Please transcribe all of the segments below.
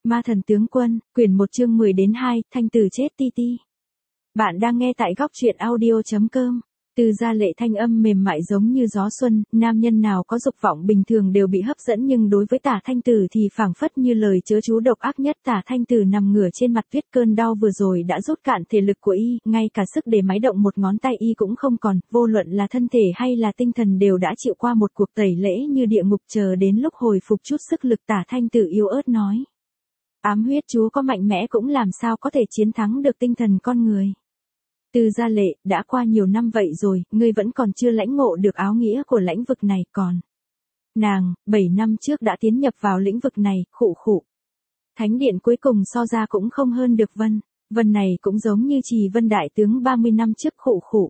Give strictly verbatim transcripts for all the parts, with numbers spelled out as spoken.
Ma thần tướng quân, quyển một chương mười đến hai, thanh tử chết ti ti. Bạn đang nghe tại góc truyện audio chấm com. Từ Gia Lệ thanh âm mềm mại giống như gió xuân, nam nhân nào có dục vọng bình thường đều bị hấp dẫn, nhưng đối với Tả Thanh Tử thì phảng phất như lời chớ chú độc ác nhất. Tả Thanh Tử nằm ngửa trên mặt tuyết, cơn đau vừa rồi đã rút cạn thể lực của y, ngay cả sức để máy động một ngón tay y cũng không còn, vô luận là thân thể hay là tinh thần đều đã chịu qua một cuộc tẩy lễ như địa ngục, chờ đến lúc hồi phục chút sức lực. Tả Thanh Tử yếu ớt nói: ám huyết chú có mạnh mẽ cũng làm sao có thể chiến thắng được tinh thần con người. Từ Gia Lệ, đã qua nhiều năm vậy rồi, ngươi vẫn còn chưa lãnh ngộ được áo nghĩa của lãnh vực này. Còn nàng, bảy năm trước đã tiến nhập vào lĩnh vực này, khụ khụ. Thánh điện cuối cùng so ra cũng không hơn được Vân. Vân này cũng giống như Trì Vân đại tướng ba mươi năm trước, khụ khụ.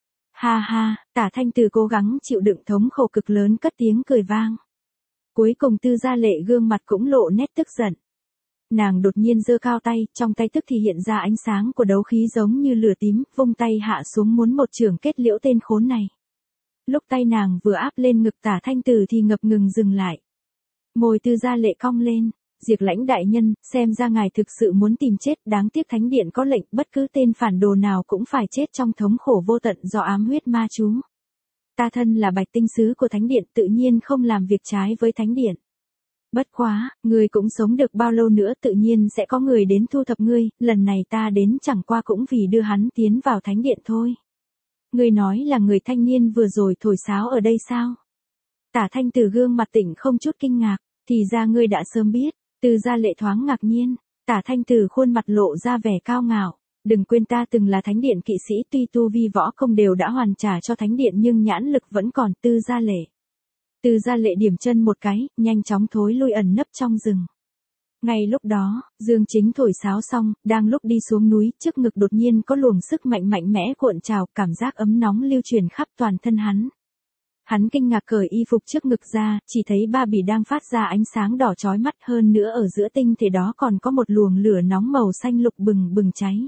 Ha ha, Tả Thanh Tử cố gắng chịu đựng thống khổ cực lớn, cất tiếng cười vang. Cuối cùng Từ Gia Lệ gương mặt cũng lộ nét tức giận. Nàng đột nhiên giơ cao tay, trong tay tức thì hiện ra ánh sáng của đấu khí giống như lửa tím, vung tay hạ xuống muốn một chưởng kết liễu tên khốn này. Lúc tay nàng vừa áp lên ngực Tả Thanh Tử thì ngập ngừng dừng lại. Môi Từ Gia Lệ cong lên: Diệt Lãnh đại nhân, xem ra ngài thực sự muốn tìm chết, đáng tiếc thánh điện có lệnh bất cứ tên phản đồ nào cũng phải chết trong thống khổ vô tận do ám huyết ma chú. Ta thân là Bạch Tinh sứ của thánh điện, tự nhiên không làm việc trái với thánh điện. Bất quá, ngươi cũng sống được bao lâu nữa, tự nhiên sẽ có người đến thu thập ngươi, lần này ta đến chẳng qua cũng vì đưa hắn tiến vào thánh điện thôi. Ngươi nói là người thanh niên vừa rồi thổi sáo ở đây sao? Tả Thanh Tử gương mặt tỉnh không chút kinh ngạc: thì ra ngươi đã sớm biết. Từ Gia Lệ thoáng ngạc nhiên. Tả Thanh Tử khuôn mặt lộ ra vẻ cao ngạo: đừng quên ta từng là thánh điện kỵ sĩ, tuy tu vi võ công đều đã hoàn trả cho thánh điện nhưng nhãn lực vẫn còn. Từ Gia Lệ. Từ Gia Lệ điểm chân một cái, nhanh chóng thối lui ẩn nấp trong rừng. Ngay lúc đó, Dương Chính thổi sáo xong, đang lúc đi xuống núi, trước ngực đột nhiên có luồng sức mạnh mạnh mẽ cuộn trào, cảm giác ấm nóng lưu truyền khắp toàn thân hắn. Hắn kinh ngạc cởi y phục trước ngực ra, chỉ thấy ba bỉ đang phát ra ánh sáng đỏ chói mắt, hơn nữa ở giữa tinh thể đó còn có một luồng lửa nóng màu xanh lục bừng bừng cháy.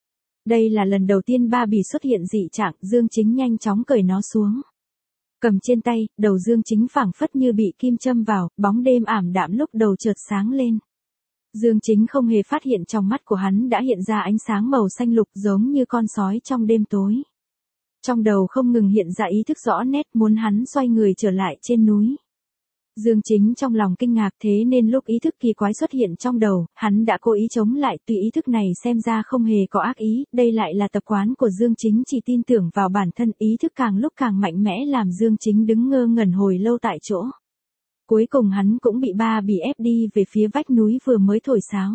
Đây là lần đầu tiên ba bỉ xuất hiện dị trạng, Dương Chính nhanh chóng cởi nó xuống. Cầm trên tay, đầu Dương Chính phảng phất như bị kim châm vào, bóng đêm ảm đạm lúc đầu chợt sáng lên. Dương Chính không hề phát hiện trong mắt của hắn đã hiện ra ánh sáng màu xanh lục giống như con sói trong đêm tối. Trong đầu không ngừng hiện ra ý thức rõ nét, muốn hắn xoay người trở lại trên núi. Dương Chính trong lòng kinh ngạc, thế nên lúc ý thức kỳ quái xuất hiện trong đầu, hắn đã cố ý chống lại, tuy ý thức này xem ra không hề có ác ý, đây lại là tập quán của Dương Chính, chỉ tin tưởng vào bản thân, ý thức càng lúc càng mạnh mẽ làm Dương Chính đứng ngơ ngẩn hồi lâu tại chỗ. Cuối cùng hắn cũng bị ba bỉ ép đi về phía vách núi vừa mới thổi sáo.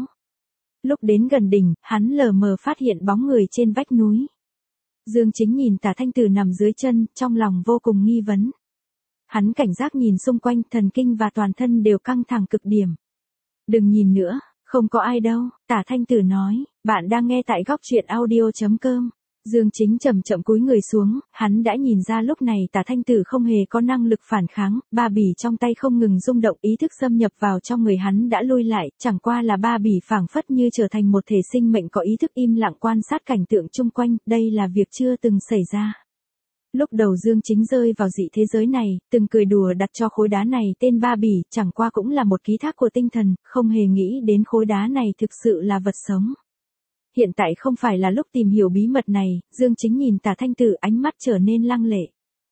Lúc đến gần đỉnh, hắn lờ mờ phát hiện bóng người trên vách núi. Dương Chính nhìn Tả Thanh Tử nằm dưới chân, trong lòng vô cùng nghi vấn. Hắn cảnh giác nhìn xung quanh, thần kinh và toàn thân đều căng thẳng cực điểm. Đừng nhìn nữa, không có ai đâu, Tả Thanh Tử nói. Bạn đang nghe tại góc truyện audio chấm com. Dương Chính chậm chậm cúi người xuống, hắn đã nhìn ra lúc này Tả Thanh Tử không hề có năng lực phản kháng, ba bỉ trong tay không ngừng rung động, ý thức xâm nhập vào trong người hắn đã lui lại, chẳng qua là ba bỉ phảng phất như trở thành một thể sinh mệnh có ý thức im lặng quan sát cảnh tượng chung quanh, đây là việc chưa từng xảy ra. Lúc đầu Dương Chính rơi vào dị thế giới này, từng cười đùa đặt cho khối đá này tên ba bỉ, chẳng qua cũng là một ký thác của tinh thần, không hề nghĩ đến khối đá này thực sự là vật sống. Hiện tại không phải là lúc tìm hiểu bí mật này, Dương Chính nhìn Tả Thanh Tử, ánh mắt trở nên lăng lệ.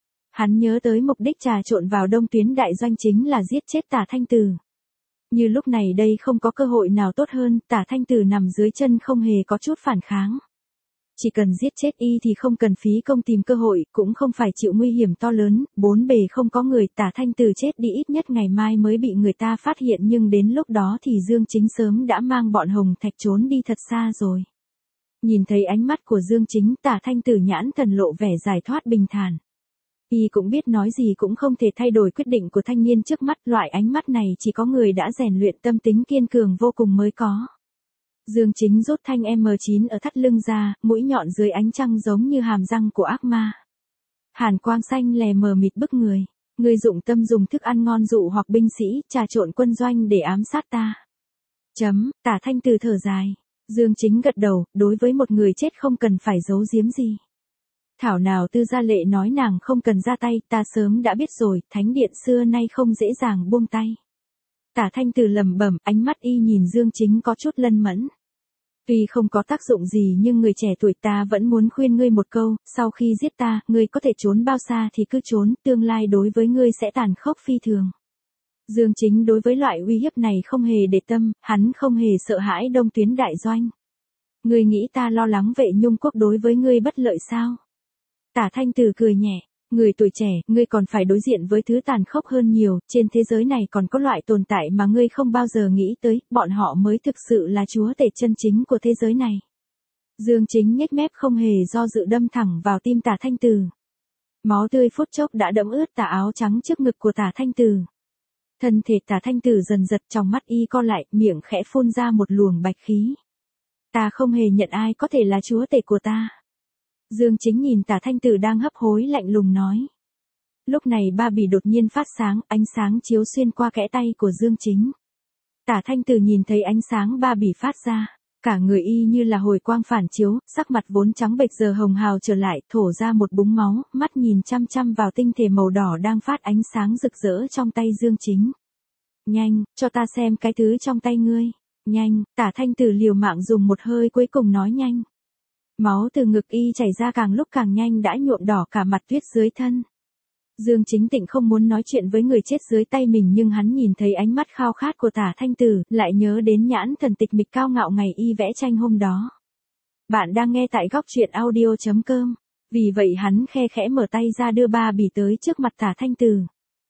Hắn nhớ tới mục đích trà trộn vào Đông Tuyến đại doanh chính là giết chết Tả Thanh Tử. Như lúc này đây không có cơ hội nào tốt hơn, Tả Thanh Tử nằm dưới chân không hề có chút phản kháng. Chỉ cần giết chết y thì không cần phí công tìm cơ hội, cũng không phải chịu nguy hiểm to lớn, bốn bề không có người, Tả Thanh Tử chết đi ít nhất ngày mai mới bị người ta phát hiện, nhưng đến lúc đó thì Dương Chính sớm đã mang bọn Hồng Thạch trốn đi thật xa rồi. Nhìn thấy ánh mắt của Dương Chính, Tả Thanh Tử nhãn thần lộ vẻ giải thoát bình thản. Y cũng biết nói gì cũng không thể thay đổi quyết định của thanh niên trước mắt, loại ánh mắt này chỉ có người đã rèn luyện tâm tính kiên cường vô cùng mới có. Dương Chính rút thanh M chín ở thắt lưng ra, mũi nhọn dưới ánh trăng giống như hàm răng của ác ma. Hàn quang xanh lè mờ mịt bức người. Ngươi dụng tâm dùng thức ăn ngon dụ hoặc binh sĩ, trà trộn quân doanh để ám sát ta. Chấm, Tả Thanh Tử thở dài. Dương Chính gật đầu, đối với một người chết không cần phải giấu giếm gì. Thảo nào Từ Gia Lệ nói nàng không cần ra tay, ta sớm đã biết rồi, thánh điện xưa nay không dễ dàng buông tay. Tả Thanh Từ lẩm bẩm, ánh mắt y nhìn Dương Chính có chút lân mẫn. Tuy không có tác dụng gì nhưng người trẻ tuổi ta vẫn muốn khuyên ngươi một câu, sau khi giết ta, ngươi có thể trốn bao xa thì cứ trốn, tương lai đối với ngươi sẽ tàn khốc phi thường. Dương Chính đối với loại uy hiếp này không hề để tâm, hắn không hề sợ hãi Đông Tuyến đại doanh. Ngươi nghĩ ta lo lắng Vệ Nhung quốc đối với ngươi bất lợi sao? Tả Thanh Từ cười nhẹ, người tuổi trẻ, ngươi còn phải đối diện với thứ tàn khốc hơn nhiều, trên thế giới này còn có loại tồn tại mà ngươi không bao giờ nghĩ tới, bọn họ mới thực sự là chúa tể chân chính của thế giới này. Dương Chính nhếch mép không hề do dự đâm thẳng vào tim Tả Thanh Từ. Máu tươi phút chốc đã đẫm ướt tà áo trắng trước ngực của Tả Thanh Từ. Thân thể Tả Thanh Từ dần giật, trong mắt y co lại, miệng khẽ phun ra một luồng bạch khí. Ta không hề nhận ai có thể là chúa tể của ta. Dương Chính nhìn Tả Thanh Từ đang hấp hối lạnh lùng nói. Lúc này ba bì đột nhiên phát sáng, ánh sáng chiếu xuyên qua kẽ tay của Dương Chính. Tả Thanh Từ nhìn thấy ánh sáng ba bì phát ra, cả người y như là hồi quang phản chiếu, sắc mặt vốn trắng bệch giờ hồng hào trở lại, thổ ra một búng máu, mắt nhìn chăm chăm vào tinh thể màu đỏ đang phát ánh sáng rực rỡ trong tay Dương Chính. Nhanh, cho ta xem cái thứ trong tay ngươi. Nhanh, Tả Thanh Từ liều mạng dùng một hơi cuối cùng nói nhanh. Máu từ ngực y chảy ra càng lúc càng nhanh đã nhuộm đỏ cả mặt tuyết dưới thân. Dương Chính Tịnh không muốn nói chuyện với người chết dưới tay mình nhưng hắn nhìn thấy ánh mắt khao khát của Tả Thanh Từ, lại nhớ đến nhãn thần tịch mịch cao ngạo ngày y vẽ tranh hôm đó. Bạn đang nghe tại góc truyện audio chấm com. Vì vậy hắn khe khẽ mở tay ra đưa ba bì tới trước mặt Tả Thanh Từ.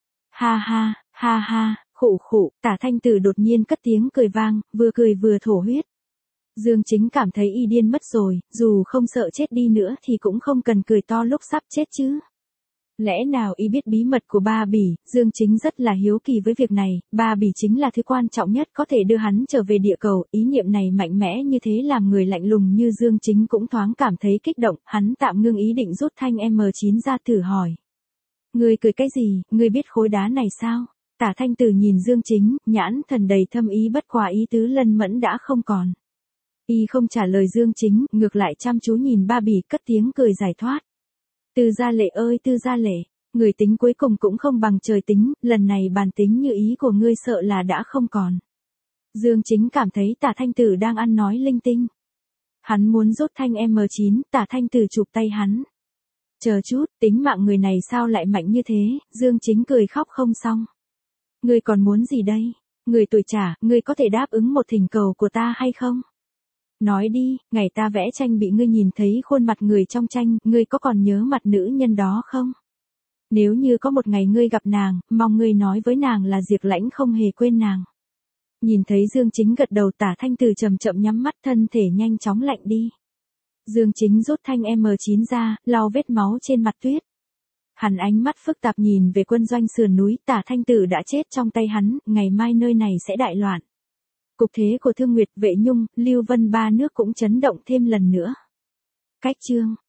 Ha ha, ha ha, khụ khụ, Tả Thanh Từ đột nhiên cất tiếng cười vang, vừa cười vừa thổ huyết. Dương Chính cảm thấy y điên mất rồi, dù không sợ chết đi nữa thì cũng không cần cười to lúc sắp chết chứ. Lẽ nào y biết bí mật của ba bỉ, Dương Chính rất là hiếu kỳ với việc này, ba bỉ chính là thứ quan trọng nhất có thể đưa hắn trở về địa cầu, ý niệm này mạnh mẽ như thế làm người lạnh lùng như Dương Chính cũng thoáng cảm thấy kích động, hắn tạm ngưng ý định rút thanh M chín ra thử hỏi. Ngươi cười cái gì, ngươi biết khối đá này sao? Tả Thanh Từ nhìn Dương Chính, nhãn thần đầy thâm ý bất quá ý tứ lân mẫn đã không còn. Y không trả lời Dương Chính, ngược lại chăm chú nhìn ba bỉ cất tiếng cười giải thoát. Tư Gia Lệ ơi Tư Gia Lệ, người tính cuối cùng cũng không bằng trời tính, lần này bàn tính như ý của ngươi sợ là đã không còn. Dương Chính cảm thấy Tả Thanh Từ đang ăn nói linh tinh. Hắn muốn rút thanh M chín, Tả Thanh Từ chụp tay hắn. Chờ chút, tính mạng người này sao lại mạnh như thế, Dương Chính cười khóc không xong. Ngươi còn muốn gì đây? Người tuổi trẻ, ngươi có thể đáp ứng một thỉnh cầu của ta hay không? Nói đi, ngày ta vẽ tranh bị ngươi nhìn thấy khuôn mặt người trong tranh, ngươi có còn nhớ mặt nữ nhân đó không? Nếu như có một ngày ngươi gặp nàng, mong ngươi nói với nàng là Diệp Lãnh không hề quên nàng. Nhìn thấy Dương Chính gật đầu, Tả Thanh Từ chậm chậm nhắm mắt, thân thể nhanh chóng lạnh đi. Dương Chính rút thanh M chín ra, lau vết máu trên mặt tuyết. Hắn ánh mắt phức tạp nhìn về quân doanh sườn núi, Tả Thanh Từ đã chết trong tay hắn, ngày mai nơi này sẽ đại loạn. Cục thế của Thương Nguyệt, Vệ Nhung, Lưu Vân ba nước cũng chấn động thêm lần nữa. Cách chương